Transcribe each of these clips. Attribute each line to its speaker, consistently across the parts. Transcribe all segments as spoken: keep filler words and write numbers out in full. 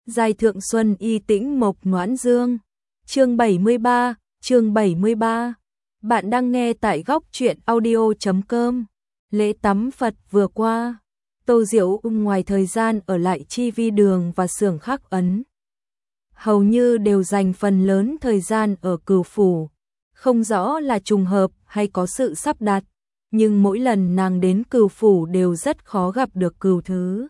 Speaker 1: Giai thượng xuân y tĩnh mộc noãn dương. Chương bảy mươi ba, chương bảy mươi ba. Bạn đang nghe tại góc truyện audio chấm com. Lễ tắm Phật vừa qua, Tô Diệu ngoài thời gian ở lại chi vi đường và xưởng khắc ấn, hầu như đều dành phần lớn thời gian ở Cửu phủ. Không rõ là trùng hợp hay có sự sắp đặt, nhưng mỗi lần nàng đến Cửu phủ đều rất khó gặp được Cửu Thứ.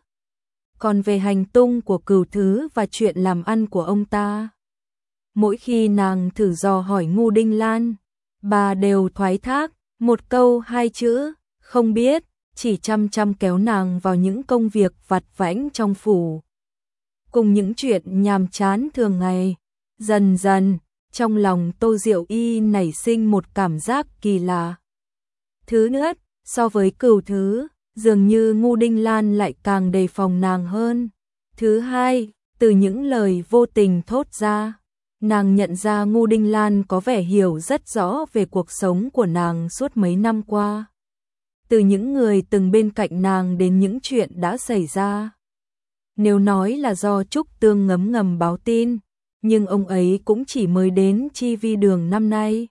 Speaker 1: Còn về hành tung của Cửu Thứ và chuyện làm ăn của ông ta, mỗi khi nàng thử dò hỏi Ngưu Đinh Lan, bà đều thoái thác, một câu hai chữ, không biết, chỉ chăm chăm kéo nàng vào những công việc vặt vãnh trong phủ, cùng những chuyện nhàm chán thường ngày. Dần dần, trong lòng Tô Diệu Y nảy sinh một cảm giác kỳ lạ. Thứ nhất, so với Cửu Thứ, dường như Ngưu Đinh Lan lại càng đề phòng nàng hơn. Thứ hai, từ những lời vô tình thốt ra, nàng nhận ra Ngưu Đinh Lan có vẻ hiểu rất rõ về cuộc sống của nàng suốt mấy năm qua. Từ những người từng bên cạnh nàng đến những chuyện đã xảy ra. Nếu nói là do Trúc Tương ngấm ngầm báo tin, nhưng ông ấy cũng chỉ mới đến chi vi đường năm nay.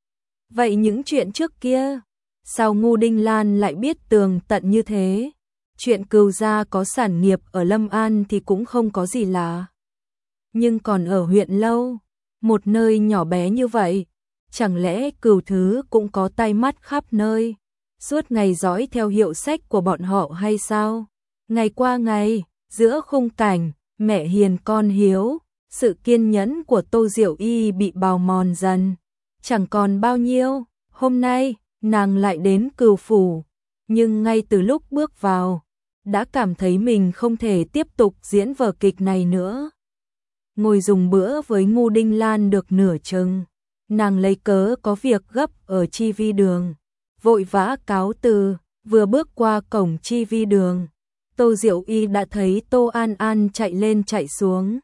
Speaker 1: Vậy những chuyện trước kia, sao Ngưu Đinh Lan lại biết tường tận như thế? Chuyện Cửu gia có sản nghiệp ở Lâm An thì cũng không có gì lạ. Nhưng còn ở huyện Lâu, một nơi nhỏ bé như vậy, chẳng lẽ Cửu Thứ cũng có tay mắt khắp nơi, suốt ngày dõi theo hiệu sách của bọn họ hay sao? Ngày qua ngày, giữa khung cảnh mẹ hiền con hiếu, sự kiên nhẫn của Tô Diệu Y bị bào mòn dần, chẳng còn bao nhiêu. Hôm nay, nàng lại đến Cửu phủ, nhưng ngay từ lúc bước vào, đã cảm thấy mình không thể tiếp tục diễn vở kịch này nữa. Ngồi dùng bữa với Ngưu Đinh Lan được nửa chừng, nàng lấy cớ có việc gấp ở chi vi đường, vội vã cáo từ. Vừa bước qua cổng chi vi đường, Tô Diệu Y đã thấy Tô An An chạy lên chạy xuống,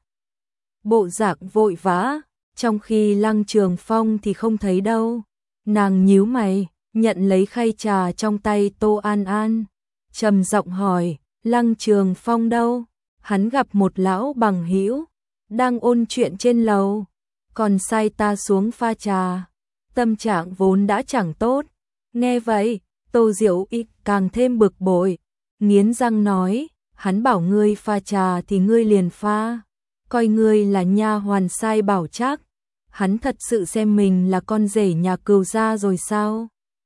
Speaker 1: bộ dạng vội vã, trong khi Lăng Trường Phong thì không thấy đâu. Nàng nhíu mày, nhận lấy khay trà trong tay Tô An An, trầm giọng hỏi, Lăng Trường Phong đâu? Hắn gặp một lão bằng hữu đang ôn chuyện trên lầu, còn sai ta xuống pha trà. Tâm trạng vốn đã chẳng tốt. Nghe vậy, Tô Diệu Y càng thêm bực bội, nghiến răng nói, hắn bảo ngươi pha trà thì ngươi liền pha, coi ngươi là nha hoàn sai bảo chắc. Hắn thật sự xem mình là con rể nhà Cửu gia rồi sao?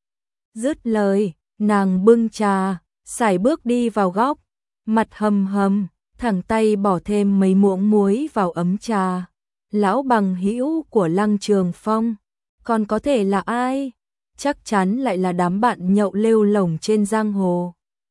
Speaker 1: Dứt lời, nàng bưng trà, sải bước đi vào góc, mặt hầm hầm, thẳng tay bỏ thêm mấy muỗng muối vào ấm trà. Lão bằng hữu của Lăng Trường Phong, còn có thể là ai? Chắc chắn lại là đám bạn nhậu lêu lổng trên giang hồ.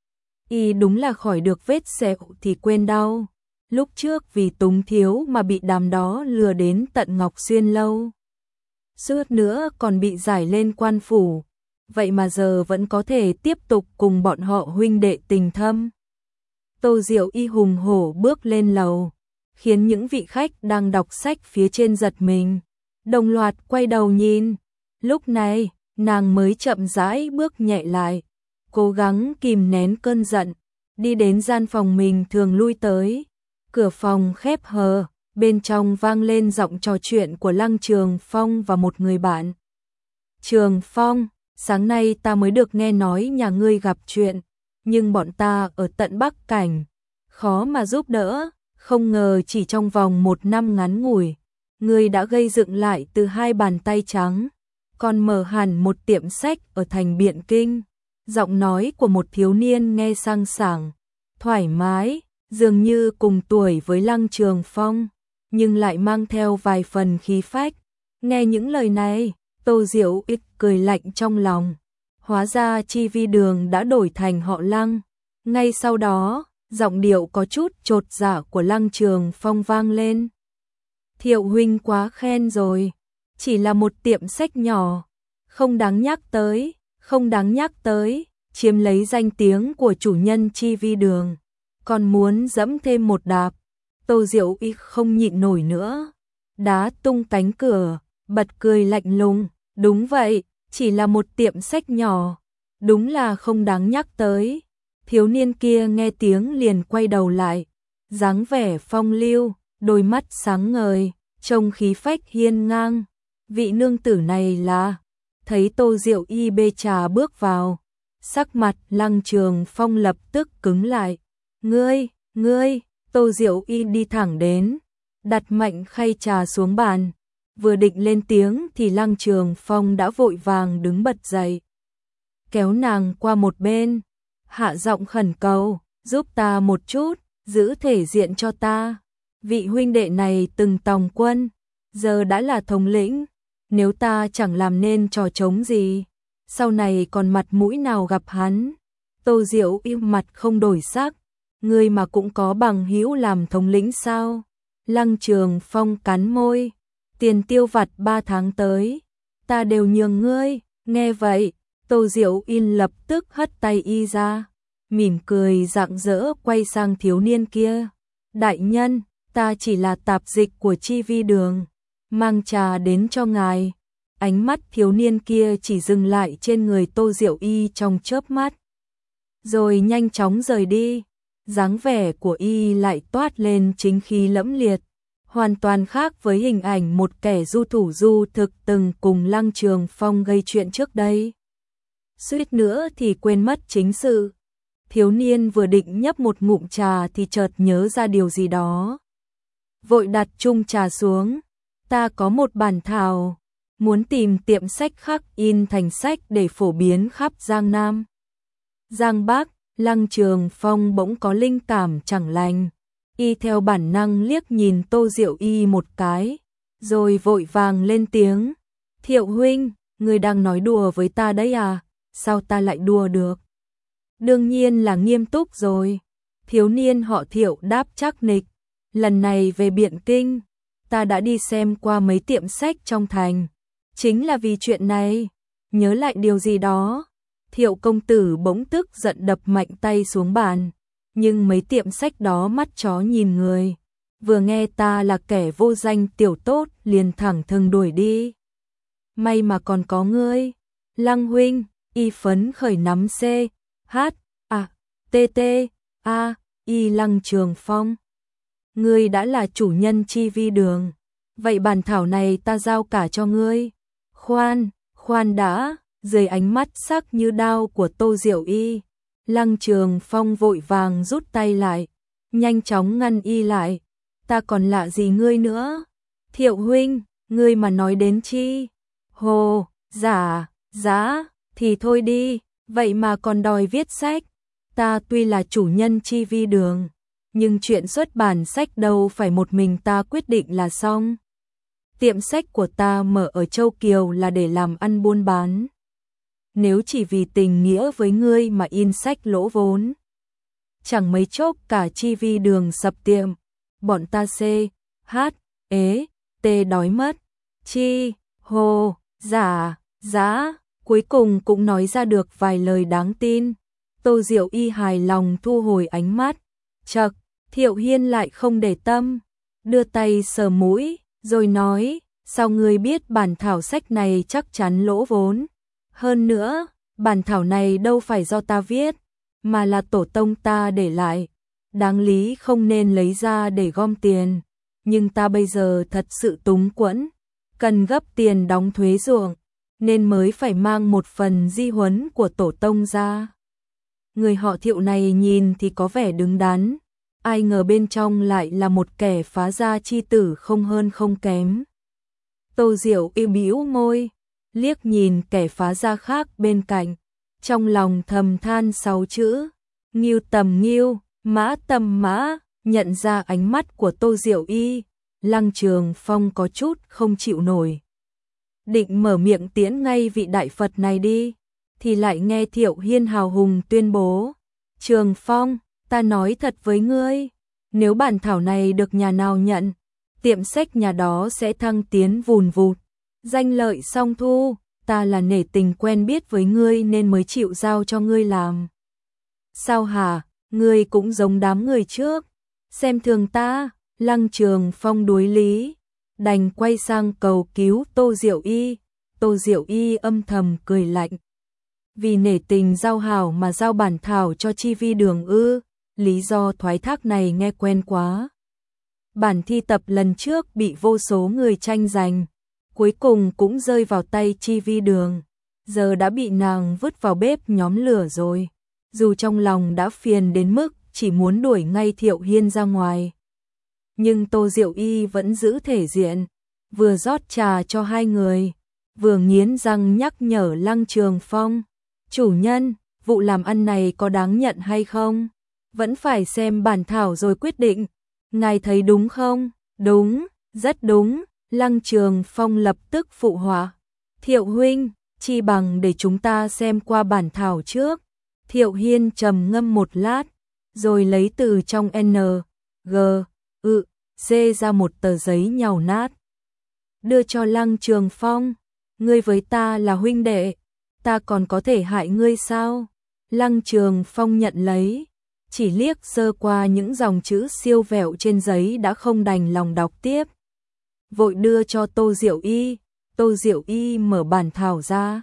Speaker 1: Y đúng là khỏi được vết sẹo thì quên đau. Lúc trước vì túng thiếu mà bị đám đó lừa đến tận Ngọc Xuyên lâu, suốt nữa còn bị giải lên quan phủ, vậy mà giờ vẫn có thể tiếp tục cùng bọn họ huynh đệ tình thâm. Tô Diệu Y hùng hổ bước lên lầu, khiến những vị khách đang đọc sách phía trên giật mình, đồng loạt quay đầu nhìn. Lúc này, nàng mới chậm rãi bước nhẹ lại, cố gắng kìm nén cơn giận, đi đến gian phòng mình thường lui tới. Cửa phòng khép hờ, bên trong vang lên giọng trò chuyện của Lăng Trường Phong và một người bạn. Trường Phong, sáng nay ta mới được nghe nói nhà ngươi gặp chuyện, nhưng bọn ta ở tận Bắc Cảnh, khó mà giúp đỡ, không ngờ chỉ trong vòng một năm ngắn ngủi, ngươi đã gây dựng lại từ hai bàn tay trắng, còn mở hẳn một tiệm sách ở thành Biện Kinh. Giọng nói của một thiếu niên nghe sang sảng, thoải mái, dường như cùng tuổi với Lăng Trường Phong, nhưng lại mang theo vài phần khí phách. Nghe những lời này, Tô Diệu Y cười lạnh trong lòng. Hóa ra chi vi đường đã đổi thành họ Lăng. Ngay sau đó, giọng điệu có chút chột dạ của Lăng Trường Phong vang lên. Thiệu huynh quá khen rồi, chỉ là một tiệm sách nhỏ, không đáng nhắc tới, không đáng nhắc tới, chiếm lấy danh tiếng của chủ nhân chi vi đường, còn muốn dẫm thêm một đạp. Tô Diệu Y không nhịn nổi nữa, đá tung cánh cửa, bật cười lạnh lùng, đúng vậy, chỉ là một tiệm sách nhỏ, đúng là không đáng nhắc tới. Thiếu niên kia nghe tiếng liền quay đầu lại, dáng vẻ phong lưu, đôi mắt sáng ngời, trông khí phách hiên ngang. Vị nương tử này là... Thấy Tô Diệu Y bê trà bước vào, sắc mặt Lăng Trường Phong lập tức cứng lại. Ngươi, ngươi, Tô Diệu Y đi thẳng đến, đặt mạnh khay trà xuống bàn. Vừa định lên tiếng thì Lăng Trường Phong đã vội vàng đứng bật dậy, kéo nàng qua một bên, hạ giọng khẩn cầu, giúp ta một chút, giữ thể diện cho ta. Vị huynh đệ này từng tòng quân, giờ đã là thống lĩnh, nếu ta chẳng làm nên trò trống gì, sau này còn mặt mũi nào gặp hắn. Tô Diệu im mặt không đổi sắc, ngươi mà cũng có bằng hữu làm thống lĩnh sao? Lăng Trường Phong cắn môi, tiền tiêu vặt ba tháng tới, ta đều nhường ngươi. Nghe vậy, Tô Diệu In lập tức hất tay y ra, mỉm cười rạng rỡ quay sang thiếu niên kia. Đại nhân, ta chỉ là tạp dịch của Chi Vi Đường, mang trà đến cho ngài. Ánh mắt thiếu niên kia chỉ dừng lại trên người Tô Diệu Y trong chớp mắt, rồi nhanh chóng rời đi. Dáng vẻ của y lại toát lên chính khí lẫm liệt, hoàn toàn khác với hình ảnh một kẻ du thủ du thực từng cùng Lăng Trường Phong gây chuyện trước đây. Suýt nữa thì quên mất chính sự. Thiếu niên vừa định nhấp một ngụm trà thì chợt nhớ ra điều gì đó, vội đặt chung trà xuống. Ta có một bản thảo, muốn tìm tiệm sách khắc in thành sách để phổ biến khắp Giang Nam, Giang Bắc. Lăng Trường Phong bỗng có linh cảm chẳng lành, y theo bản năng liếc nhìn Tô Diệu Y một cái, rồi vội vàng lên tiếng. Thiệu huynh, người đang nói đùa với ta đấy à? Sao ta lại đùa được? Đương nhiên là nghiêm túc rồi. Thiếu niên họ Thiệu đáp chắc nịch. Lần này về Biện Kinh, ta đã đi xem qua mấy tiệm sách trong thành, chính là vì chuyện này. Nhớ lại điều gì đó, Thiệu công tử bỗng tức giận đập mạnh tay xuống bàn. Nhưng mấy tiệm sách đó mắt chó nhìn người, vừa nghe ta là kẻ vô danh tiểu tốt liền thẳng thừng đuổi đi. May mà còn có ngươi, Lăng huynh. Y phấn khởi nắm C, H, A, T T, A, Y. Lăng Trường Phong, ngươi đã là chủ nhân Chi Vi Đường, vậy bản thảo này ta giao cả cho ngươi. Khoan, khoan đã. Dưới ánh mắt sắc như đao của Tô Diệu Y, Lăng Trường Phong vội vàng rút tay lại, nhanh chóng ngăn y lại. Ta còn lạ gì ngươi nữa? Thiệu huynh, ngươi mà nói đến chi? Hồ, giả, giá, thì thôi đi, vậy mà còn đòi viết sách. Ta tuy là chủ nhân Chi Vi Đường, nhưng chuyện xuất bản sách đâu phải một mình ta quyết định là xong. Tiệm sách của ta mở ở Châu Kiều là để làm ăn buôn bán. Nếu chỉ vì tình nghĩa với ngươi mà in sách lỗ vốn, chẳng mấy chốc cả Chi Vi Đường sập tiệm, bọn ta C, H, ế, T đói mất. Chi, hồ, giả, giá, cuối cùng cũng nói ra được vài lời đáng tin. Tô Diệu Y hài lòng thu hồi ánh mắt. Chậc, Thiệu Hiên lại không để tâm, đưa tay sờ mũi, rồi nói, sao ngươi biết bản thảo sách này chắc chắn lỗ vốn? Hơn nữa, bản thảo này đâu phải do ta viết, mà là tổ tông ta để lại, đáng lý không nên lấy ra để gom tiền, nhưng ta bây giờ thật sự túng quẫn, cần gấp tiền đóng thuế ruộng, nên mới phải mang một phần di huấn của tổ tông ra. Người họ Thiệu này nhìn thì có vẻ đứng đắn, ai ngờ bên trong lại là một kẻ phá gia chi tử không hơn không kém. Tô Diệu yêu bĩu môi, liếc nhìn kẻ phá gia khác bên cạnh, trong lòng thầm than sáu chữ, Ngưu tầm ngưu, mã tầm mã. Nhận ra ánh mắt của Tô Diệu Y, Lăng Trường Phong có chút không chịu nổi, định mở miệng tiễn ngay vị đại Phật này đi, thì lại nghe Thiệu Hiên hào hùng tuyên bố, Trường Phong, ta nói thật với ngươi, nếu bản thảo này được nhà nào nhận, tiệm sách nhà đó sẽ thăng tiến vùn vụt, danh lợi song thu, ta là nể tình quen biết với ngươi nên mới chịu giao cho ngươi làm. Sao hả, ngươi cũng giống đám người trước, xem thường ta. Lăng Trường Phong đối lý, đành quay sang cầu cứu Tô Diệu Y. Tô Diệu Y âm thầm cười lạnh, vì nể tình giao hảo mà giao bản thảo cho Chi Vi Đường ư? Lý do thoái thác này nghe quen quá. Bản thi tập lần trước bị vô số người tranh giành, cuối cùng cũng rơi vào tay Chi Vi Đường, giờ đã bị nàng vứt vào bếp nhóm lửa rồi. Dù trong lòng đã phiền đến mức chỉ muốn đuổi ngay Thiệu Hiên ra ngoài, nhưng Tô Diệu Y vẫn giữ thể diện, vừa rót trà cho hai người, vừa nghiến răng nhắc nhở Lăng Trường Phong, chủ nhân, vụ làm ăn này có đáng nhận hay không? Vẫn phải xem bản thảo rồi quyết định, ngài thấy đúng không? Đúng, rất đúng, Lăng Trường Phong lập tức phụ họa. Thiệu huynh, chi bằng để chúng ta xem qua bản thảo trước. Thiệu Hiên trầm ngâm một lát, rồi lấy từ trong N, G, ự, C ra một tờ giấy nhàu nát. Đưa cho Lăng Trường Phong, ngươi với ta là huynh đệ, ta còn có thể hại ngươi sao? Lăng Trường Phong nhận lấy, chỉ liếc sơ qua những dòng chữ siêu vẹo trên giấy đã không đành lòng đọc tiếp. Vội đưa cho Tô Diệu Y, Tô Diệu Y mở bản thảo ra.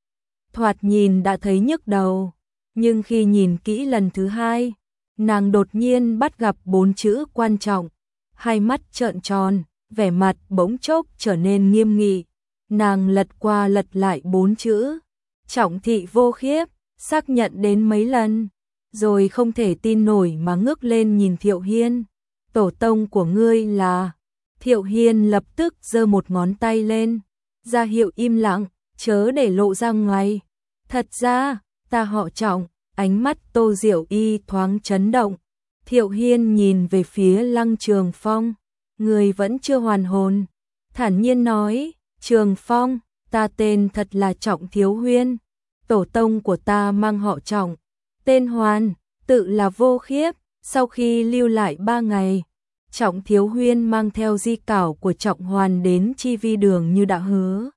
Speaker 1: Thoạt nhìn đã thấy nhức đầu, nhưng khi nhìn kỹ lần thứ hai, nàng đột nhiên bắt gặp bốn chữ quan trọng, hai mắt trợn tròn, vẻ mặt bỗng chốc trở nên nghiêm nghị. Nàng lật qua lật lại bốn chữ, trọng thị vô khiếp, xác nhận đến mấy lần, rồi không thể tin nổi mà ngước lên nhìn Thiệu Hiên. Tổ tông của ngươi là... Thiệu Hiên lập tức giơ một ngón tay lên, ra hiệu im lặng, chớ để lộ ra ngoài. Thật ra, ta họ Trọng. Ánh mắt Tô Diệu Y thoáng chấn động. Thiệu Hiên nhìn về phía Lăng Trường Phong, người vẫn chưa hoàn hồn, thản nhiên nói, Trường Phong, ta tên thật là Trọng Thiếu Huyên, tổ tông của ta mang họ Trọng, tên Hoàn, tự là Vô Khiếp. Sau khi lưu lại ba ngày, Trọng Thiếu Huyên mang theo di cảo của Trọng Hoàn đến Chi Vi Đường như đã hứa.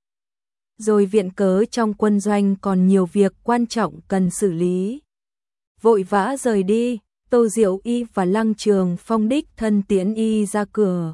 Speaker 1: Rồi viện cớ trong quân doanh còn nhiều việc quan trọng cần xử lý. Vội vã rời đi, Tô Diệu Y và Lăng Trường Phong đích thân tiễn y ra cửa.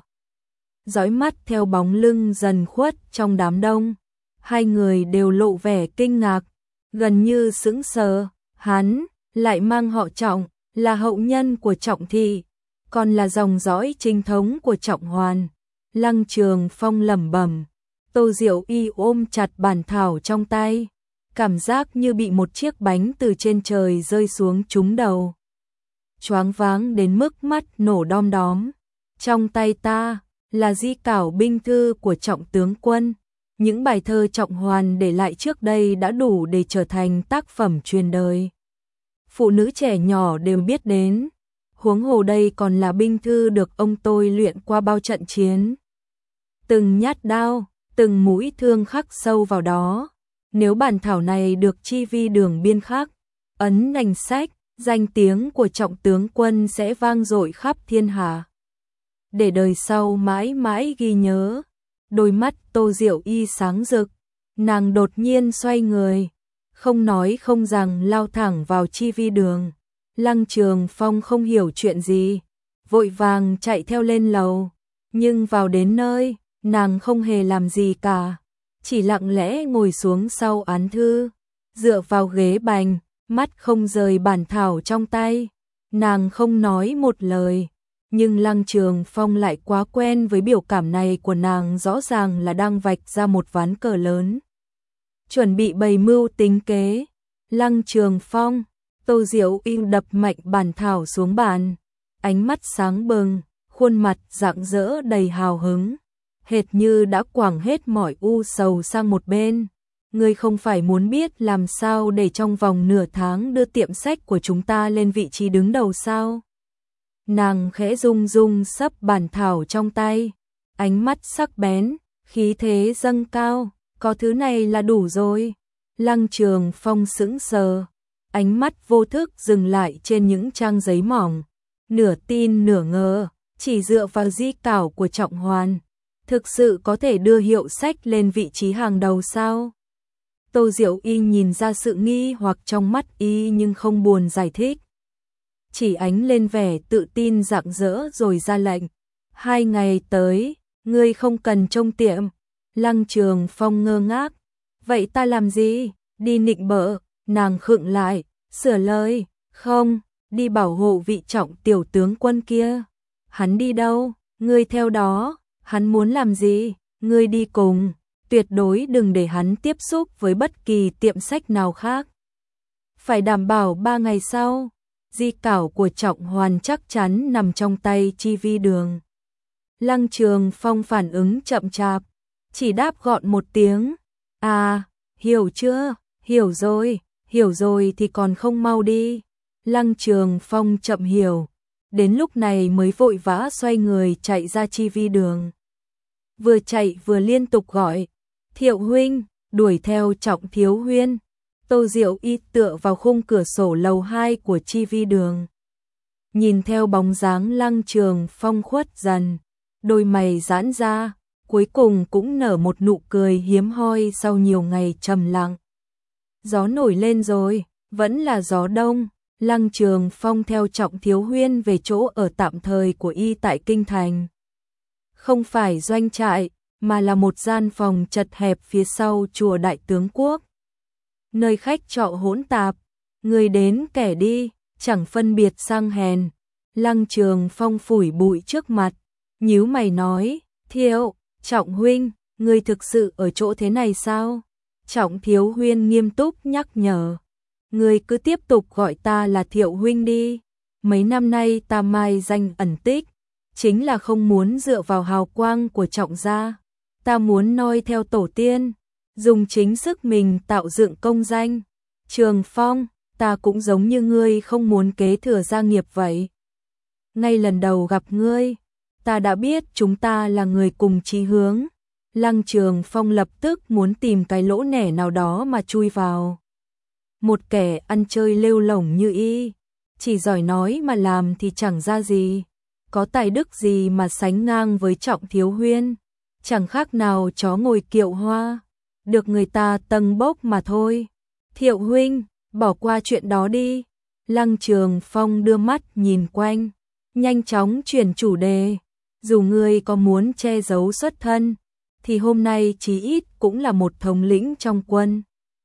Speaker 1: Dõi mắt theo bóng lưng dần khuất trong đám đông, hai người đều lộ vẻ kinh ngạc, gần như sững sờ. Hắn lại mang họ Trọng, là hậu nhân của Trọng thị, còn là dòng dõi chính thống của Trọng Hoàn. Lăng Trường Phong lẩm bẩm. Tô Diệu Y ôm chặt bản thảo trong tay, cảm giác như bị một chiếc bánh từ trên trời rơi xuống trúng đầu. Choáng váng đến mức mắt nổ đom đóm. Trong tay ta là di cảo binh thư của Trọng tướng quân. Những bài thơ Trọng Hoàn để lại trước đây đã đủ để trở thành tác phẩm truyền đời. Phụ nữ trẻ nhỏ đều biết đến. Huống hồ đây còn là binh thư được ông tôi luyện qua bao trận chiến. Từng nhát đao, từng mũi thương khắc sâu vào đó. Nếu bản thảo này được Chi Vi Đường biên khắc, ấn thành sách, danh tiếng của Trọng tướng quân sẽ vang dội khắp thiên hạ, để đời sau mãi mãi ghi nhớ. Đôi mắt Tô Diệu Y sáng rực, nàng đột nhiên xoay người, không nói không rằng lao thẳng vào Chi Vi Đường. Lăng Trường Phong không hiểu chuyện gì, vội vàng chạy theo lên lầu, nhưng vào đến nơi, nàng không hề làm gì cả, chỉ lặng lẽ ngồi xuống sau án thư, dựa vào ghế bành, mắt không rời bản thảo trong tay. Nàng không nói một lời, nhưng Lăng Trường Phong lại quá quen với biểu cảm này của nàng, rõ ràng là đang vạch ra một ván cờ lớn, chuẩn bị bày mưu tính kế. Lăng Trường Phong, Tô Diệu Y đập mạnh bản thảo xuống bàn, ánh mắt sáng bừng, khuôn mặt rạng rỡ đầy hào hứng, hệt như đã quẳng hết mọi u sầu sang một bên. Ngươi không phải muốn biết làm sao để trong vòng nửa tháng đưa tiệm sách của chúng ta lên vị trí đứng đầu sao? Nàng khẽ rung rung sấp bản thảo trong tay, ánh mắt sắc bén, khí thế dâng cao, có thứ này là đủ rồi. Lăng Trường Phong sững sờ, ánh mắt vô thức dừng lại trên những trang giấy mỏng, nửa tin nửa ngờ, chỉ dựa vào di cảo của Trọng Hoàn, thực sự có thể đưa hiệu sách lên vị trí hàng đầu sao? Tô Diệu Y nhìn ra sự nghi hoặc trong mắt y nhưng không buồn giải thích, chỉ ánh lên vẻ tự tin rạng rỡ rồi ra lệnh. Hai ngày tới, ngươi không cần trông tiệm. Lăng Trường Phong ngơ ngác. Vậy ta làm gì? Đi nịnh bợ. Nàng khựng lại, sửa lời. Không, đi bảo hộ vị Trọng tiểu tướng quân kia. Hắn đi đâu? Ngươi theo đó, hắn muốn làm gì, ngươi đi cùng, tuyệt đối đừng để hắn tiếp xúc với bất kỳ tiệm sách nào khác. Phải đảm bảo ba ngày sau, di cảo của Trọng Hoàn chắc chắn nằm trong tay Chi Vi Đường. Lăng Trường Phong phản ứng chậm chạp, chỉ đáp gọn một tiếng, à, hiểu chưa, hiểu rồi, hiểu rồi thì còn không mau đi. Lăng Trường Phong chậm hiểu, đến lúc này mới vội vã xoay người chạy ra Chi Vi Đường. Vừa chạy vừa liên tục gọi, Thiệu huynh, đuổi theo Trọng Thiếu Huyên. Tô Diệu Y tựa vào khung cửa sổ lầu hai của Chi Vi Đường. Nhìn theo bóng dáng Lăng Trường Phong khuất dần, đôi mày giãn ra, cuối cùng cũng nở một nụ cười hiếm hoi sau nhiều ngày trầm lặng. Gió nổi lên rồi, vẫn là gió đông. Lăng Trường Phong theo Trọng Thiếu Huyên về chỗ ở tạm thời của y tại Kinh Thành. Không phải doanh trại, mà là một gian phòng chật hẹp phía sau chùa Đại Tướng Quốc. Nơi khách trọ hỗn tạp, người đến kẻ đi, chẳng phân biệt sang hèn. Lăng Trường Phong phủi bụi trước mặt, nhíu mày nói, Thiệu, Trọng huynh, người thực sự ở chỗ thế này sao? Trọng Thiếu Huyên nghiêm túc nhắc nhở, người cứ tiếp tục gọi ta là Thiệu huynh đi. Mấy năm nay ta mai danh ẩn tích, chính là không muốn dựa vào hào quang của Trọng gia. Ta muốn noi theo tổ tiên, dùng chính sức mình tạo dựng công danh. Trường Phong, ta cũng giống như ngươi không muốn kế thừa gia nghiệp vậy. Ngay lần đầu gặp ngươi, ta đã biết chúng ta là người cùng chí hướng. Lăng Trường Phong lập tức muốn tìm cái lỗ nẻ nào đó mà chui vào. Một kẻ ăn chơi lêu lổng như y, chỉ giỏi nói mà làm thì chẳng ra gì. Có tài đức gì mà sánh ngang với Trọng Thiếu Huyên, chẳng khác nào chó ngồi kiệu hoa, được người ta tâng bốc mà thôi. Thiệu huynh, bỏ qua chuyện đó đi. Lăng Trường Phong đưa mắt nhìn quanh, nhanh chóng chuyển chủ đề. Dù ngươi có muốn che giấu xuất thân, thì hôm nay chí ít cũng là một thống lĩnh trong quân.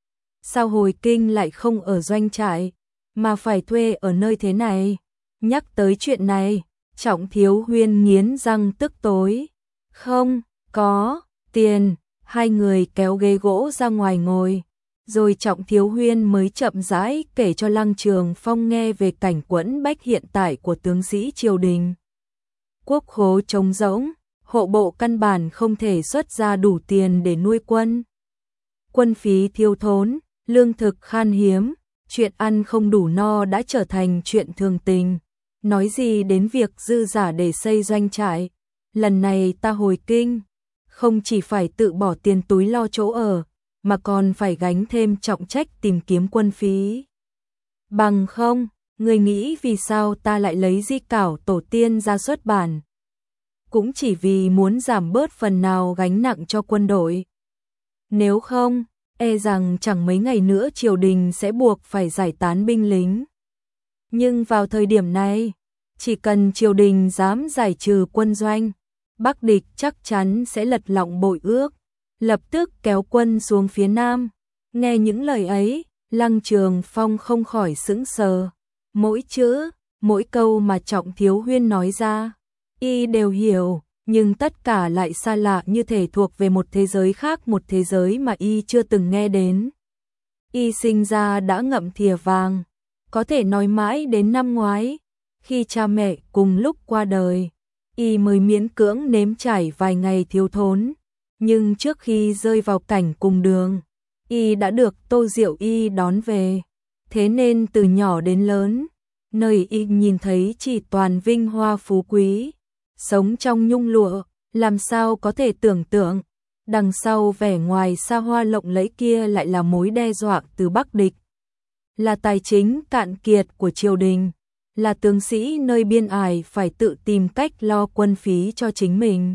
Speaker 1: Sao hồi kinh lại không ở doanh trại, mà phải thuê ở nơi thế này? Nhắc tới chuyện này, Trọng Thiếu Huyên nghiến răng tức tối. Không, có, tiền. Hai người kéo ghế gỗ ra ngoài ngồi, rồi Trọng Thiếu Huyên mới chậm rãi kể cho Lăng Trường Phong nghe về cảnh quẫn bách hiện tại của tướng sĩ triều đình. Quốc khố trống rỗng, hộ bộ căn bản không thể xuất ra đủ tiền để nuôi quân. Quân phí thiếu thốn, lương thực khan hiếm, chuyện ăn không đủ no đã trở thành chuyện thường tình. Nói gì đến việc dư giả để xây doanh trại. Lần này ta hồi kinh, không chỉ phải tự bỏ tiền túi lo chỗ ở, mà còn phải gánh thêm trọng trách tìm kiếm quân phí. Bằng không, người nghĩ vì sao ta lại lấy di cảo tổ tiên ra xuất bản? Cũng chỉ vì muốn giảm bớt phần nào gánh nặng cho quân đội. Nếu không, e rằng chẳng mấy ngày nữa triều đình sẽ buộc phải giải tán binh lính. Nhưng vào thời điểm này, chỉ cần triều đình dám giải trừ quân doanh, Bắc địch chắc chắn sẽ lật lọng bội ước, lập tức kéo quân xuống phía Nam. Nghe những lời ấy, Lăng Trường Phong không khỏi sững sờ. Mỗi chữ, mỗi câu mà Trọng Thiếu Huyên nói ra, y đều hiểu, nhưng tất cả lại xa lạ như thể thuộc về một thế giới khác, một thế giới mà y chưa từng nghe đến. Y sinh ra đã ngậm thìa vàng, có thể nói mãi đến năm ngoái, khi cha mẹ cùng lúc qua đời, y mới miễn cưỡng nếm trải vài ngày thiếu thốn. Nhưng trước khi rơi vào cảnh cùng đường, y đã được Tô Diệu Y đón về. Thế nên từ nhỏ đến lớn, nơi y nhìn thấy chỉ toàn vinh hoa phú quý, sống trong nhung lụa, làm sao có thể tưởng tượng, đằng sau vẻ ngoài xa hoa lộng lẫy kia lại là mối đe dọa từ Bắc địch. Là tài chính cạn kiệt của triều đình, là tướng sĩ nơi biên ải phải tự tìm cách lo quân phí cho chính mình.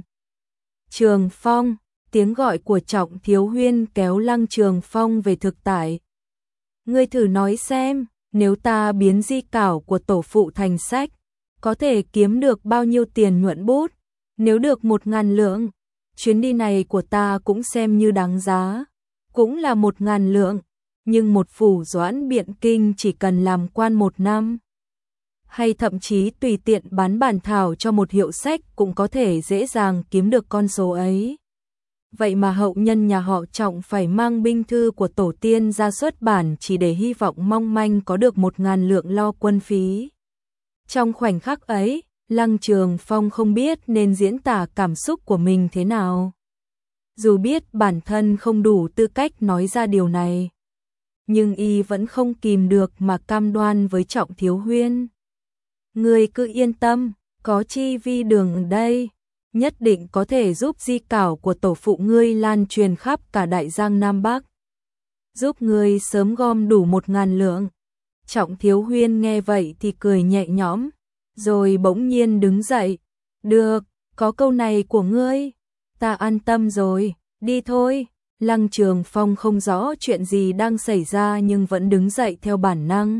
Speaker 1: Trường Phong, tiếng gọi của Trọng Thiếu Huyên kéo Lăng Trường Phong về thực tại. Ngươi thử nói xem, nếu ta biến di cảo của tổ phụ thành sách, có thể kiếm được bao nhiêu tiền nhuận bút? Nếu được một ngàn lượng, chuyến đi này của ta cũng xem như đáng giá. Cũng là một ngàn lượng, nhưng một phủ doãn biện kinh chỉ cần làm quan một năm. hay thậm chí tùy tiện bán bản thảo cho một hiệu sách cũng có thể dễ dàng kiếm được con số ấy. Vậy mà hậu nhân nhà họ Trọng phải mang binh thư của tổ tiên ra xuất bản chỉ để hy vọng mong manh có được một ngàn lượng lo quân phí. Trong khoảnh khắc ấy, Lăng Trường Phong không biết nên diễn tả cảm xúc của mình thế nào. Dù biết bản thân không đủ tư cách nói ra điều này, nhưng y vẫn không kìm được mà cam đoan với Trọng Thiếu Huyên. Ngươi cứ yên tâm, có Chi Vi Đường ở đây, nhất định có thể giúp di cảo của tổ phụ ngươi lan truyền khắp cả Đại Giang Nam Bắc. Giúp ngươi sớm gom đủ một ngàn lượng. Trọng Thiếu Huyên nghe vậy thì cười nhẹ nhõm, rồi bỗng nhiên đứng dậy. Được, có câu này của ngươi, ta an tâm rồi, đi thôi. Lăng Trường Phong không rõ chuyện gì đang xảy ra nhưng vẫn đứng dậy theo bản năng.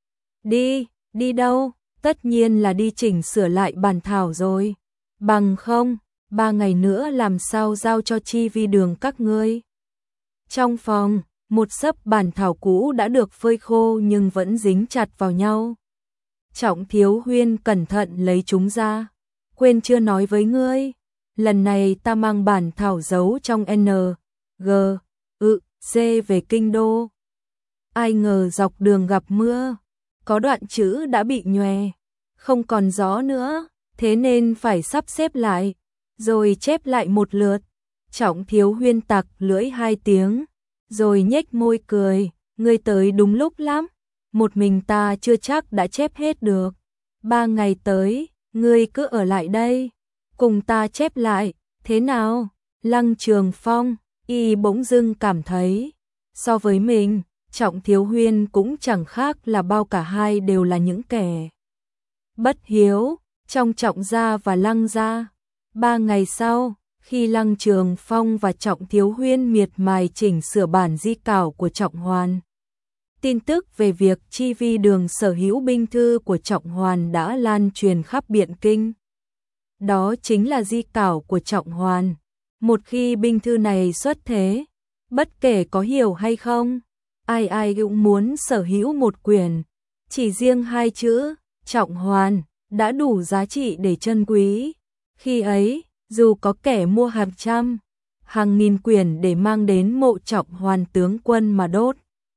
Speaker 1: Đi, đi đâu? Tất nhiên là đi chỉnh sửa lại bản thảo rồi. Bằng không, ba ngày nữa làm sao giao cho Chi Vi Đường các ngươi. Trong phòng, một xấp bản thảo cũ đã được phơi khô nhưng vẫn dính chặt vào nhau. Trọng Thiếu Huyên cẩn thận lấy chúng ra. Quên chưa nói với ngươi, lần này ta mang bản thảo giấu trong N, G, ự, C về kinh đô. Ai ngờ dọc đường gặp mưa, có đoạn chữ đã bị nhòe, không còn rõ nữa, thế nên phải sắp xếp lại, rồi chép lại một lượt. Trọng Thiếu Huyên tặc lưỡi hai tiếng, rồi nhếch môi cười, ngươi tới đúng lúc lắm, một mình ta chưa chắc đã chép hết được. Ba ngày tới, ngươi cứ ở lại đây, cùng ta chép lại, thế nào? Lăng Trường Phong, y bỗng dưng cảm thấy, so với mình, Trọng Thiếu Huyên cũng chẳng khác là bao, cả hai đều là những kẻ bất hiếu, trong Trọng gia và Lăng gia. Ba ngày sau, khi Lăng Trường Phong và Trọng Thiếu Huyên miệt mài chỉnh sửa bản di cảo của Trọng Hoàn, tin tức về việc Chi Vi Đường sở hữu binh thư của Trọng Hoàn đã lan truyền khắp Biện Kinh. Đó chính là di cảo của Trọng Hoàn. Một khi binh thư này xuất thế, bất kể có hiểu hay không, ai ai cũng muốn sở hữu một quyển. Chỉ riêng hai chữ Trọng Hoàn đã đủ giá trị để trân quý. Khi ấy, dù có kẻ mua hàng trăm, hàng nghìn quyển để mang đến mộ Trọng Hoàn tướng quân mà đốt,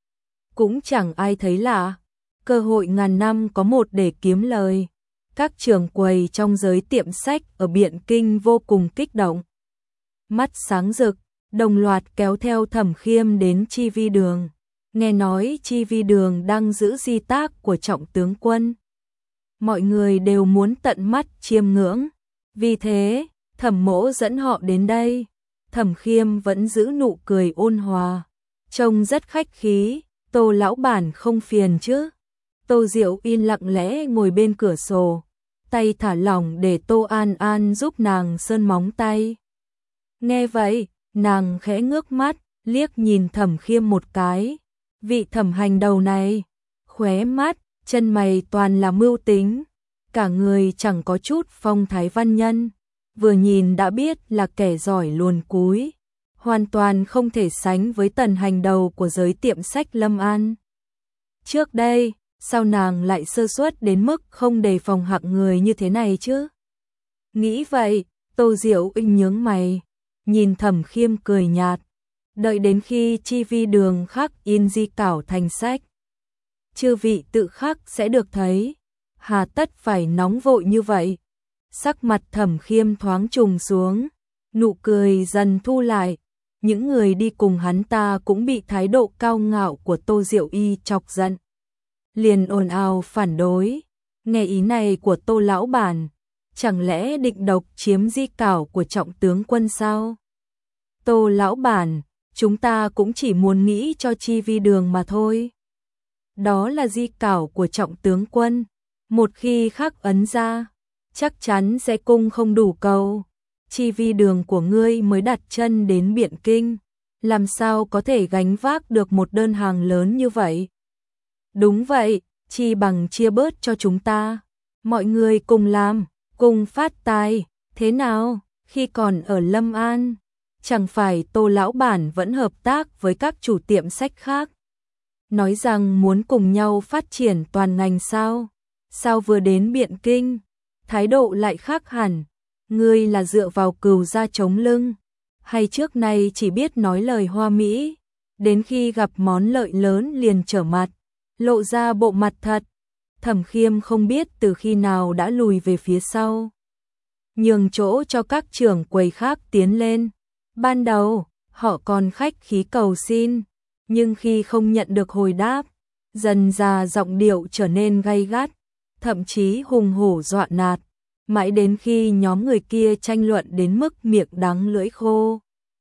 Speaker 1: cũng chẳng ai thấy lạ. Cơ hội ngàn năm có một để kiếm lời. Các trưởng quầy trong giới tiệm sách ở Biện Kinh vô cùng kích động. Mắt sáng rực, đồng loạt kéo theo Thẩm Khiêm đến Chi Vi Đường. Nghe nói Chi Vi Đường đang giữ di tác của Trọng tướng quân. Mọi người đều muốn tận mắt chiêm ngưỡng. Vì thế, Thẩm Mỗ dẫn họ đến đây. Thẩm Khiêm vẫn giữ nụ cười ôn hòa, trông rất khách khí. Tô lão bản không phiền chứ? Tô Diệu yên lặng lẽ ngồi bên cửa sổ, tay thả lỏng để Tô An An giúp nàng sơn móng tay. Nghe vậy, nàng khẽ ngước mắt, liếc nhìn Thẩm Khiêm một cái. Vị thẩm hành đầu này, khóe mắt, chân mày toàn là mưu tính, cả người chẳng có chút phong thái văn nhân, vừa nhìn đã biết là kẻ giỏi luồn cúi, hoàn toàn không thể sánh với tần hành đầu của giới tiệm sách Lâm An. Trước đây, sao nàng lại sơ suất đến mức không đề phòng hạng người như thế này chứ? Nghĩ vậy, Tô Diệu Inh nhướng mày, nhìn Thẩm Khiêm cười nhạt, đợi đến khi Chi Vi Đường khắc in di cảo thành sách, chư vị tự khắc sẽ được thấy, hà tất phải nóng vội như vậy. Sắc mặt Thẩm Khiêm thoáng trùng xuống, nụ cười dần thu lại. Những người đi cùng hắn ta cũng bị thái độ cao ngạo của Tô Diệu Y chọc giận, liền ồn ào phản đối. Nghe ý này của Tô lão bản, chẳng lẽ định độc chiếm di cảo của Trọng tướng quân sao? Tô lão bản, chúng ta cũng chỉ muốn nghĩ cho Chi Vi Đường mà thôi. Đó là di cảo của Trọng tướng quân, một khi khắc ấn ra, chắc chắn sẽ cung không đủ cầu. Chi Vi Đường của ngươi mới đặt chân đến Biện Kinh, làm sao có thể gánh vác được một đơn hàng lớn như vậy? Đúng vậy, chi bằng chia bớt cho chúng ta, mọi người cùng làm, cùng phát tài, thế nào? Khi còn ở Lâm An, chẳng phải Tô lão bản vẫn hợp tác với các chủ tiệm sách khác, nói rằng muốn cùng nhau phát triển toàn ngành sao? sao vừa đến Biện Kinh, thái độ lại khác hẳn, ngươi là dựa vào cừu gia chống lưng, hay trước nay chỉ biết nói lời hoa mỹ, đến khi gặp món lợi lớn liền trở mặt, lộ ra bộ mặt thật. Thẩm Khiêm không biết từ khi nào đã lùi về phía sau, nhường chỗ cho các trưởng quầy khác tiến lên. Ban đầu, họ còn khách khí cầu xin, nhưng khi không nhận được hồi đáp, dần dà giọng điệu trở nên gay gắt, thậm chí hùng hổ dọa nạt, mãi đến khi nhóm người kia tranh luận đến mức miệng đắng lưỡi khô.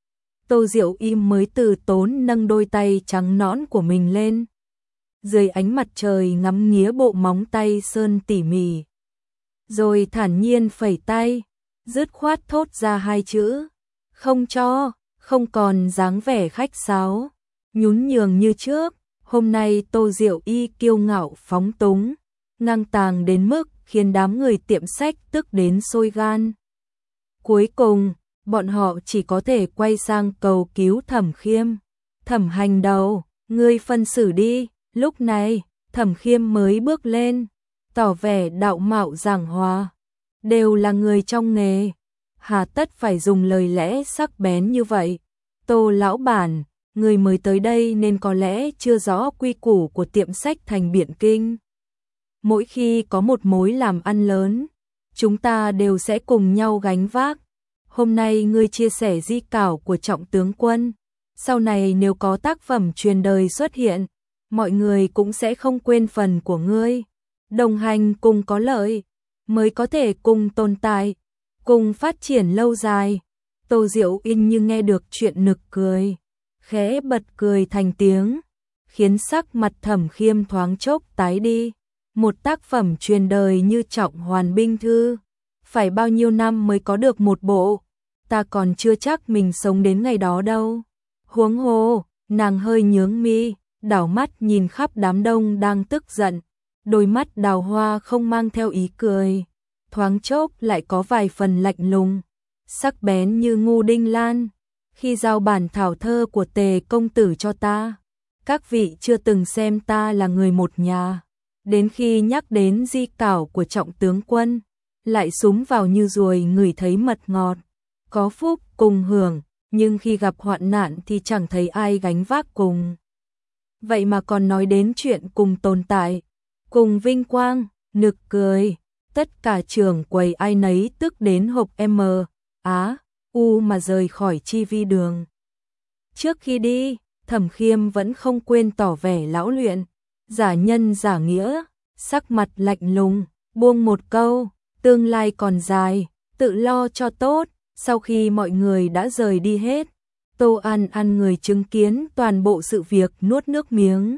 Speaker 1: Tô Diệu im mới từ tốn nâng đôi tay trắng nõn của mình lên, dưới ánh mặt trời ngắm nghía bộ móng tay sơn tỉ mỉ. Rồi thản nhiên phẩy tay, dứt khoát thốt ra hai chữ, không cho, không còn dáng vẻ khách sáo, nhún nhường như trước. Hôm nay Tô Diệu Y kiêu ngạo phóng túng, ngang tàng đến mức khiến đám người tiệm sách tức đến sôi gan. Cuối cùng, bọn họ chỉ có thể quay sang cầu cứu Thẩm Khiêm. Thẩm Hành Đầu, ngươi phân xử đi. Lúc này, Thẩm Khiêm mới bước lên, tỏ vẻ đạo mạo giảng hòa. Đều là người trong nghề, hà tất phải dùng lời lẽ sắc bén như vậy. Tô lão bản, người mới tới đây nên có lẽ chưa rõ quy củ của tiệm sách thành Biện Kinh. Mỗi khi có một mối làm ăn lớn, chúng ta đều sẽ cùng nhau gánh vác. Hôm nay ngươi chia sẻ di cảo của Trọng tướng quân, sau này nếu có tác phẩm truyền đời xuất hiện, mọi người cũng sẽ không quên phần của ngươi. Đồng hành cùng có lợi, mới có thể cùng tồn tại, cùng phát triển lâu dài. Tô Diệu In như nghe được chuyện nực cười, khẽ bật cười thành tiếng, khiến sắc mặt Thẩm Khiêm thoáng chốc tái đi. Một tác phẩm truyền đời như Trọng Hoàn Binh Thư, phải bao nhiêu năm mới có được một bộ, ta còn chưa chắc mình sống đến ngày đó đâu. Huống hồ, nàng hơi nhướng mi, đảo mắt nhìn khắp đám đông đang tức giận, đôi mắt đào hoa không mang theo ý cười, thoáng chốc lại có vài phần lạnh lùng, sắc bén như ngu đinh lan. Khi giao bản thảo thơ của Tề công tử cho ta, các vị chưa từng xem ta là người một nhà, đến khi nhắc đến di cảo của Trọng tướng quân, lại súng vào như ruồi ngửi thấy mật ngọt, có phúc cùng hưởng, nhưng khi gặp hoạn nạn thì chẳng thấy ai gánh vác cùng. Vậy mà còn nói đến chuyện cùng tồn tại, cùng vinh quang, nực cười. Tất cả trưởng quầy ai nấy tức đến hộc M, Á, U mà rời khỏi chi vi đường. Trước khi đi, Thẩm Khiêm vẫn không quên tỏ vẻ lão luyện, giả nhân giả nghĩa, sắc mặt lạnh lùng, buông một câu, tương lai còn dài, tự lo cho tốt. Sau khi mọi người đã rời đi hết, Tô An An người chứng kiến toàn bộ sự việc nuốt nước miếng,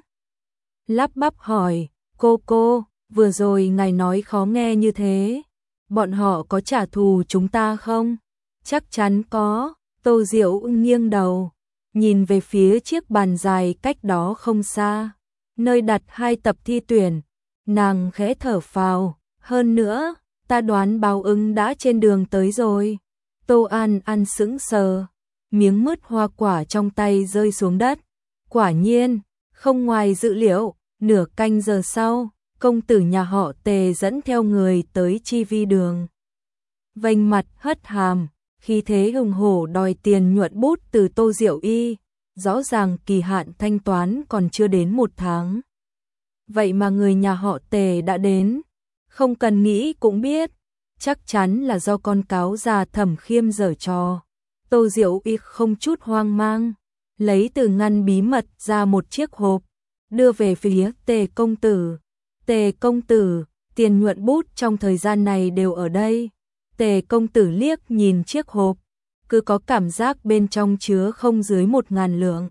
Speaker 1: lắp bắp hỏi, cô cô, vừa rồi ngài nói khó nghe như thế, bọn họ có trả thù chúng ta không? Chắc chắn có. Tô Diệu nghiêng đầu, nhìn về phía chiếc bàn dài cách đó không xa, nơi đặt hai tập thi tuyển, nàng khẽ thở phào, hơn nữa, ta đoán báo ứng đã trên đường tới rồi. Tô An An sững sờ, miếng mứt hoa quả trong tay rơi xuống đất. Quả nhiên, không ngoài dự liệu, nửa canh giờ sau, công tử nhà họ Tề dẫn theo người tới chi vi đường. Vênh mặt hất hàm, khi thế hùng hổ đòi tiền nhuận bút từ Tô Diệu Y, rõ ràng kỳ hạn thanh toán còn chưa đến một tháng. Vậy mà người nhà họ Tề đã đến, không cần nghĩ cũng biết, chắc chắn là do con cáo già Thẩm Khiêm giở trò. Tô Diệu Y không chút hoang mang, lấy từ ngăn bí mật ra một chiếc hộp, đưa về phía Tề công tử. Tề công tử, tiền nhuận bút trong thời gian này đều ở đây. Tề công tử liếc nhìn chiếc hộp, cứ có cảm giác bên trong chứa không dưới một ngàn lượng.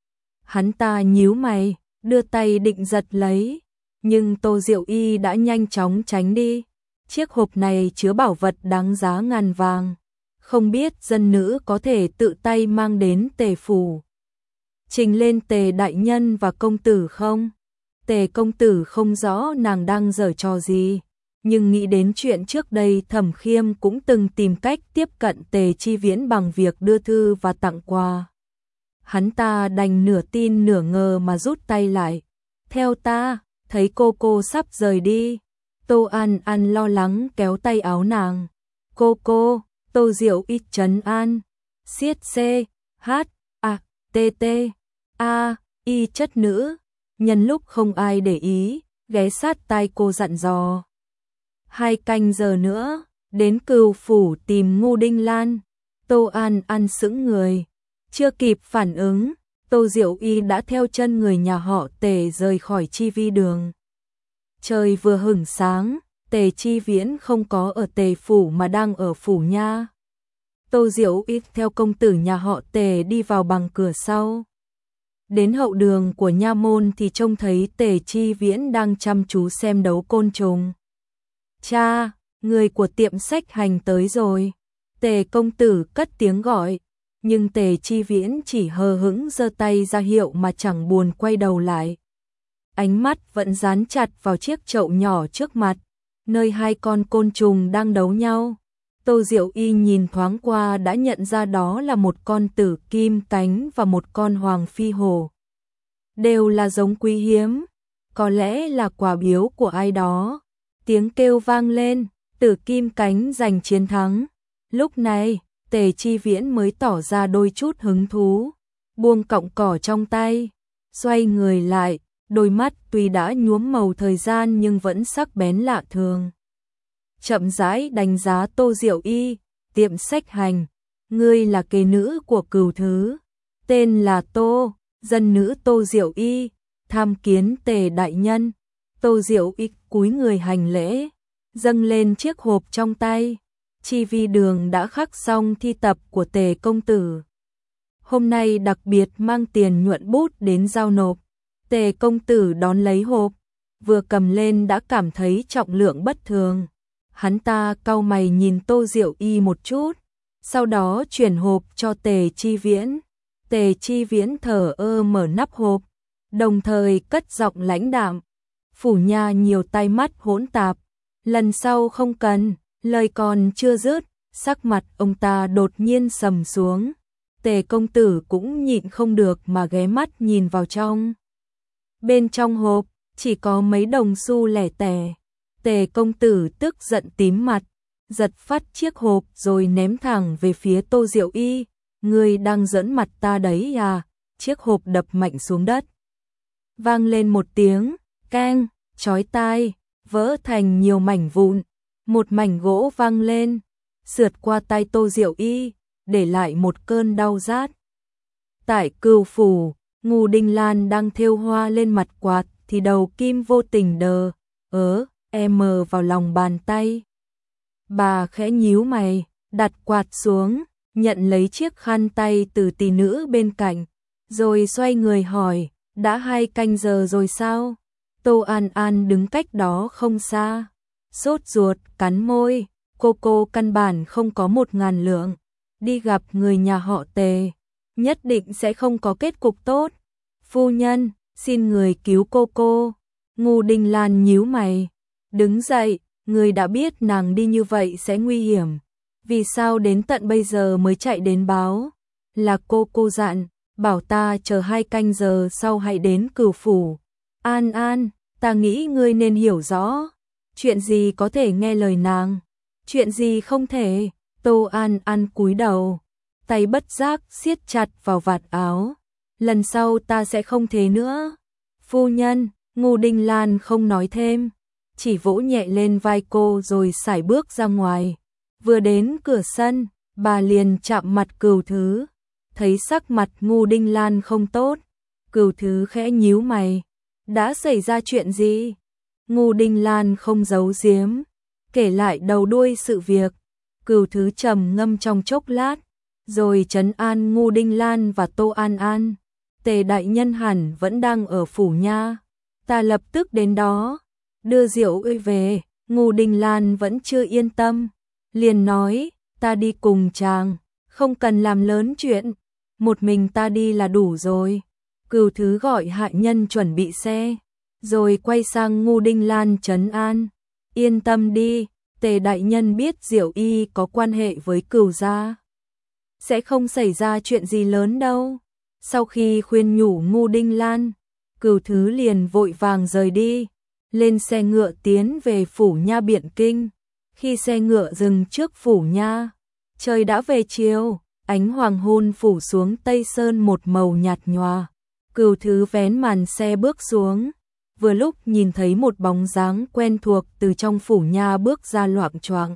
Speaker 1: Hắn ta nhíu mày, đưa tay định giật lấy, nhưng Tô Diệu Y đã nhanh chóng tránh đi. Chiếc hộp này chứa bảo vật đáng giá ngàn vàng, không biết dân nữ có thể tự tay mang đến Tề phủ, trình lên Tề đại nhân và công tử không? Tề công tử không rõ nàng đang giở trò gì, nhưng nghĩ đến chuyện trước đây Thẩm Khiêm cũng từng tìm cách tiếp cận Tề Chi Viễn bằng việc đưa thư và tặng quà. Hắn ta đành nửa tin nửa ngờ mà rút tay lại. Theo ta, thấy cô cô sắp rời đi. Tô An An lo lắng kéo tay áo nàng. Cô cô, Tô Diệu Y trấn an. Siết C, H, A, T T, A, Y chất nữ. Nhân lúc không ai để ý, ghé sát tai cô dặn dò. Hai canh giờ nữa, đến Cửu Phủ tìm Ngô Đinh Lan. Tô An An sững người. Chưa kịp phản ứng, Tô Diệu Y đã theo chân người nhà họ Tề rời khỏi Chi Vi đường. Trời vừa hửng sáng, Tề Chi Viễn không có ở Tề Phủ mà đang ở Phủ Nha. Tô Diệu Y theo công tử nhà họ Tề đi vào bằng cửa sau. Đến hậu đường của nha môn thì trông thấy Tề Chi Viễn đang chăm chú xem đấu côn trùng. Cha, người của tiệm sách hành tới rồi. Tề công tử cất tiếng gọi, nhưng Tề Chi Viễn chỉ hờ hững giơ tay ra hiệu mà chẳng buồn quay đầu lại. Ánh mắt vẫn dán chặt vào chiếc chậu nhỏ trước mặt, nơi hai con côn trùng đang đấu nhau. Tô Diệu Y nhìn thoáng qua đã nhận ra đó là một con tử kim cánh và một con hoàng phi hổ. Đều là giống quý hiếm, có lẽ là quà biếu của ai đó. Tiếng kêu vang lên, tử kim cánh giành chiến thắng. Lúc này, Tề Chi Viễn mới tỏ ra đôi chút hứng thú, buông cọng cỏ trong tay, xoay người lại, đôi mắt tuy đã nhuốm màu thời gian nhưng vẫn sắc bén lạ thường. Chậm rãi đánh giá Tô Diệu Y, tiệm sách hành, ngươi là kế nữ của Cửu Thứ, tên là Tô, dân nữ Tô Diệu Y, tham kiến Tề đại nhân. Tô Diệu Y cúi người hành lễ, dâng lên chiếc hộp trong tay. Chi Vi đường đã khắc xong thi tập của Tề công tử. Hôm nay đặc biệt mang tiền nhuận bút đến giao nộp. Tề công tử đón lấy hộp, vừa cầm lên đã cảm thấy trọng lượng bất thường. Hắn ta cau mày nhìn Tô Diệu Y một chút, sau đó chuyển hộp cho Tề Chi Viễn. Tề Chi Viễn thở ơ mở nắp hộp, đồng thời cất giọng lãnh đạm. Phủ Nha nhiều tai mắt hỗn tạp, lần sau không cần. Lời còn chưa dứt, sắc mặt ông ta đột nhiên sầm xuống. Tề công tử cũng nhịn không được mà ghé mắt nhìn vào trong. Bên trong hộp, chỉ có mấy đồng xu lẻ tẻ. Tề công tử tức giận tím mặt, giật phát chiếc hộp rồi ném thẳng về phía Tô Diệu Y. Ngươi đang giỡn mặt ta đấy à? Chiếc hộp đập mạnh xuống đất. Vang lên một tiếng, keng, chói tai, vỡ thành nhiều mảnh vụn. Một mảnh gỗ vang lên, sượt qua tay Tô Diệu Y, để lại một cơn đau rát. Tại Cửu Phủ, Ngô Đinh Lan đang thêu hoa lên mặt quạt thì đầu kim vô tình đờ, ớ, em mờ vào lòng bàn tay. Bà khẽ nhíu mày, đặt quạt xuống, nhận lấy chiếc khăn tay từ tỷ nữ bên cạnh, rồi xoay người hỏi, đã hai canh giờ rồi sao? Tô An An đứng cách đó không xa. Sốt ruột, cắn môi, cô cô căn bản không có một ngàn lượng, đi gặp người nhà họ Tề, nhất định sẽ không có kết cục tốt. Phu nhân, xin người cứu cô cô. Ngô Đinh Lan nhíu mày, đứng dậy, người đã biết nàng đi như vậy sẽ nguy hiểm, vì sao đến tận bây giờ mới chạy đến báo? Là cô cô dặn, bảo ta chờ hai canh giờ sau hãy đến Cửu Phủ. An An, ta nghĩ ngươi nên hiểu rõ. Chuyện gì có thể nghe lời nàng, chuyện gì không thể. Tô An An cúi đầu, tay bất giác siết chặt vào vạt áo. Lần sau ta sẽ không thế nữa. Phu nhân, Ngô Đinh Lan không nói thêm, chỉ vỗ nhẹ lên vai cô rồi sải bước ra ngoài. Vừa đến cửa sân, bà liền chạm mặt Cửu Thứ, thấy sắc mặt Ngô Đinh Lan không tốt. Cửu Thứ khẽ nhíu mày, đã xảy ra chuyện gì? Ngô Đinh Lan không giấu giếm, kể lại đầu đuôi sự việc. Cửu Thứ trầm ngâm trong chốc lát, rồi trấn an Ngô Đinh Lan và Tô An An. Tề đại nhân hẳn vẫn đang ở Phủ Nha, ta lập tức đến đó, đưa rượu ơi về. Ngô Đinh Lan vẫn chưa yên tâm, liền nói, ta đi cùng chàng, không cần làm lớn chuyện, một mình ta đi là đủ rồi. Cửu Thứ gọi hạ nhân chuẩn bị xe, rồi quay sang Ngô Đinh Lan trấn an, yên tâm đi, Tề đại nhân biết Diệu Y có quan hệ với Cửu gia, sẽ không xảy ra chuyện gì lớn đâu. Sau khi khuyên nhủ Ngô Đinh Lan, Cửu Thứ liền vội vàng rời đi. lên xe ngựa tiến về phủ nha Biện Kinh. Khi xe ngựa dừng trước phủ nha, trời đã về chiều, ánh hoàng hôn phủ xuống Tây Sơn một màu nhạt nhòa. Cửu Thứ vén màn xe bước xuống, vừa lúc nhìn thấy một bóng dáng quen thuộc từ trong phủ nha bước ra loạng choạng.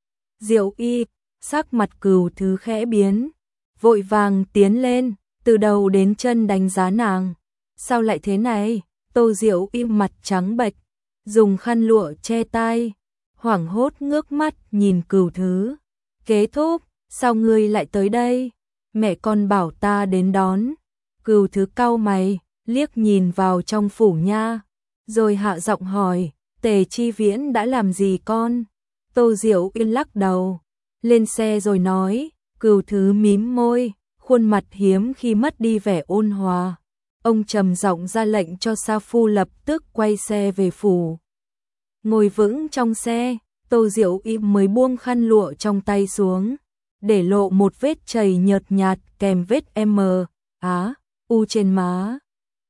Speaker 1: Diệu Y, sắc mặt Cửu Thứ khẽ biến, vội vàng tiến lên, từ đầu đến chân đánh giá nàng. Sao lại thế này? Tô Diệu Y mặt trắng bệch, dùng khăn lụa che tai, hoảng hốt ngước mắt nhìn Cửu Thứ. Kế thúc, sao ngươi lại tới đây? Mẹ con bảo ta đến đón. Cửu Thứ cau mày, liếc nhìn vào trong phủ nha, rồi hạ giọng hỏi, Tề Chi Viễn đã làm gì con? Tô Diệu Yên lắc đầu, lên xe rồi nói. Cửu Thứ mím môi, khuôn mặt hiếm khi mất đi vẻ ôn hòa. Ông trầm giọng ra lệnh cho Sa Phu lập tức quay xe về phủ. Ngồi vững trong xe, Tô Diệu Im mới buông khăn lụa trong tay xuống, để lộ một vết chảy nhợt nhạt kèm vết M, á, U trên má.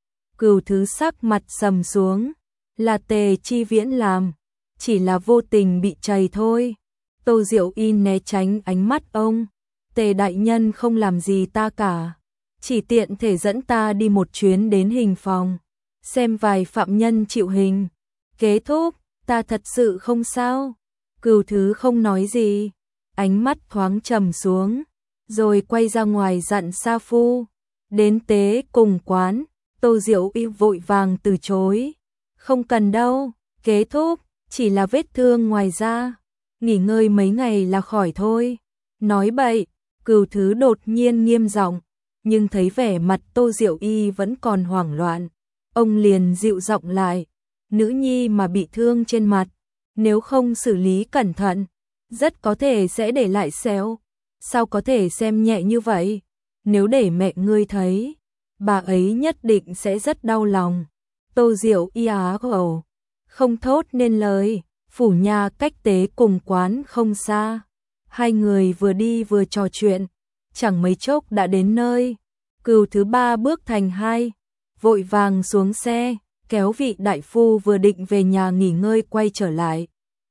Speaker 1: Cửu Thứ sắc mặt sầm xuống, là Tề Chi Viễn làm, chỉ là vô tình bị chảy thôi. Tô Diệu Y né tránh ánh mắt ông, Tề đại nhân không làm gì ta cả, chỉ tiện thể dẫn ta đi một chuyến đến hình phòng, xem vài phạm nhân chịu hình. Kế thúc, ta thật sự không sao. Cửu Thứ không nói gì, ánh mắt thoáng trầm xuống, rồi quay ra ngoài dặn Sa Phu. Đến Tế Cùng quán, Tô Diệu Y vội vàng từ chối. Không cần đâu, kế thúc, chỉ là vết thương ngoài da, nghỉ ngơi mấy ngày là khỏi thôi. Nói bậy. Cửu Thứ đột nhiên nghiêm giọng, nhưng thấy vẻ mặt Tô Diệu Y vẫn còn hoảng loạn, ông liền dịu giọng lại. Nữ nhi mà bị thương trên mặt, nếu không xử lý cẩn thận, rất có thể sẽ để lại sẹo. Sao có thể xem nhẹ như vậy? Nếu để mẹ ngươi thấy, bà ấy nhất định sẽ rất đau lòng. Tô Diệu Y á khẩu, không thốt nên lời. Phủ nha cách Tế Cùng quán không xa. Hai người vừa đi vừa trò chuyện, chẳng mấy chốc đã đến nơi. Cửu Thứ ba bước thành hai, vội vàng xuống xe, kéo vị đại phu vừa định về nhà nghỉ ngơi quay trở lại.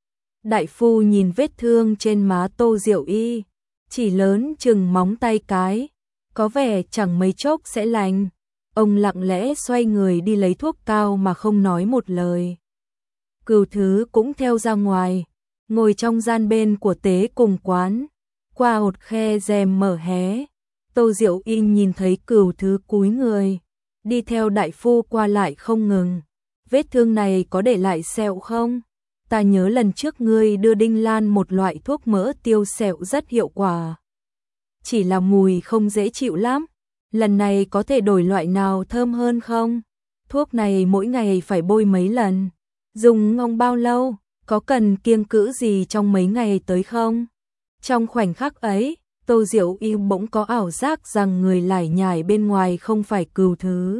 Speaker 1: Đại phu nhìn vết thương trên má Tô Diệu Y, chỉ lớn chừng móng tay cái, có vẻ chẳng mấy chốc sẽ lành. Ông lặng lẽ xoay người đi lấy thuốc cao mà không nói một lời. Cửu Thứ cũng theo ra ngoài, ngồi trong gian bên của Tế Cùng quán, qua một khe rèm mở hé. Tô Diệu Y nhìn thấy Cửu Thứ cúi người, đi theo đại phu qua lại không ngừng. Vết thương này có để lại sẹo không? Ta nhớ lần trước ngươi đưa Đinh Lan một loại thuốc mỡ tiêu sẹo rất hiệu quả. Chỉ là mùi không dễ chịu lắm. Lần này có thể đổi loại nào thơm hơn không? Thuốc này mỗi ngày phải bôi mấy lần. Dùng ngong bao lâu? Có cần kiêng cữ gì trong mấy ngày tới không? Trong khoảnh khắc ấy, Tô Diệu Y bỗng có ảo giác rằng người lải nhải bên ngoài không phải Cửu Thứ,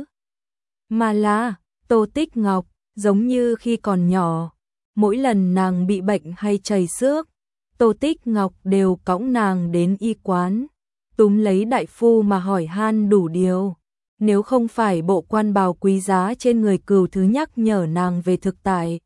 Speaker 1: mà là Tô Tích Ngọc. Giống như khi còn nhỏ, mỗi lần nàng bị bệnh hay chảy xước, Tô Tích Ngọc đều cõng nàng đến y quán, túm lấy đại phu mà hỏi han đủ điều. Nếu không phải bộ quan bào quý giá trên người Cửu Thứ nhắc nhở nàng về thực tại,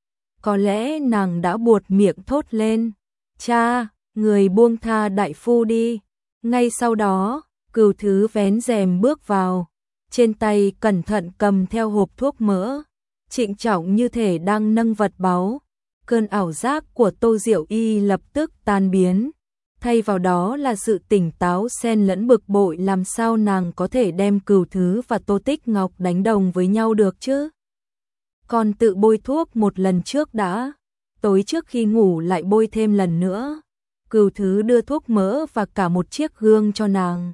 Speaker 1: có lẽ nàng đã buột miệng thốt lên, cha, người buông tha đại phu đi. Ngay sau đó, Cửu Thứ vén rèm bước vào, trên tay cẩn thận cầm theo hộp thuốc mỡ, trịnh trọng như thể đang nâng vật báu. Cơn ảo giác của Tô Diệu Y lập tức tan biến, thay vào đó là sự tỉnh táo xen lẫn bực bội. Làm sao nàng có thể đem Cửu Thứ và Tô Tích Ngọc đánh đồng với nhau được chứ? Còn tự bôi thuốc một lần trước đã, tối trước khi ngủ lại bôi thêm lần nữa. Cửu Thứ đưa thuốc mỡ và cả một chiếc gương cho nàng,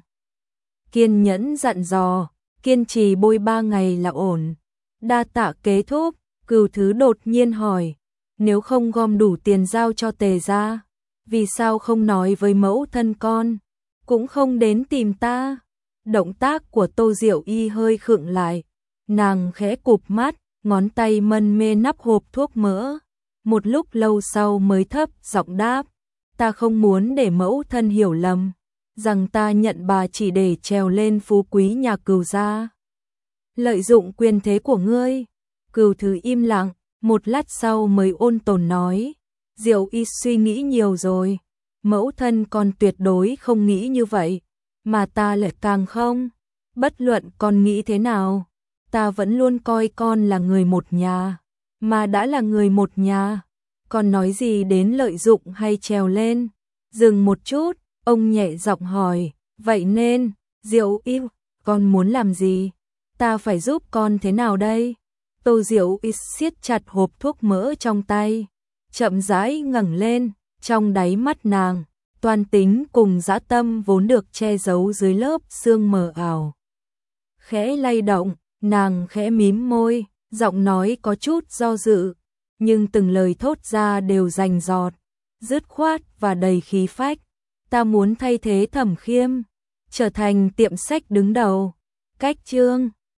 Speaker 1: kiên nhẫn dặn dò, kiên trì bôi ba ngày là ổn. Đa tạ kế thúc. Cửu Thứ đột nhiên hỏi, nếu không gom đủ tiền giao cho Tề gia, vì sao không nói với mẫu thân con, cũng không đến tìm ta? Động tác của Tô Diệu Y hơi khựng lại, nàng khẽ cụp mắt, ngón tay mân mê nắp hộp thuốc mỡ, một lúc lâu sau mới thấp giọng đáp, ta không muốn để mẫu thân hiểu lầm, rằng ta nhận bà chỉ để trèo lên phú quý nhà Cửu gia, lợi dụng quyền thế của ngươi. Cửu Thứ im lặng, một lát sau mới ôn tồn nói, Diệu Y suy nghĩ nhiều rồi, mẫu thân con tuyệt đối không nghĩ như vậy, mà ta lại càng không, bất luận con nghĩ thế nào, ta vẫn luôn coi con là người một nhà, mà đã là người một nhà, con nói gì đến lợi dụng hay trèo lên. Dừng một chút, ông nhẹ giọng hỏi, vậy nên, Diệu Y, con muốn làm gì? Ta phải giúp con thế nào đây? Tô Diệu Y siết chặt hộp thuốc mỡ trong tay, chậm rãi ngẩng lên, trong đáy mắt nàng, toan tính cùng dã tâm vốn được che giấu dưới lớp sương mờ ảo. Khẽ lay động, nàng khẽ mím môi, giọng nói có chút do dự, nhưng từng lời thốt ra đều rành rọt, dứt khoát và đầy khí phách. Ta muốn thay thế Thẩm Khiêm, trở thành tiệm sách đứng đầu. Cách chương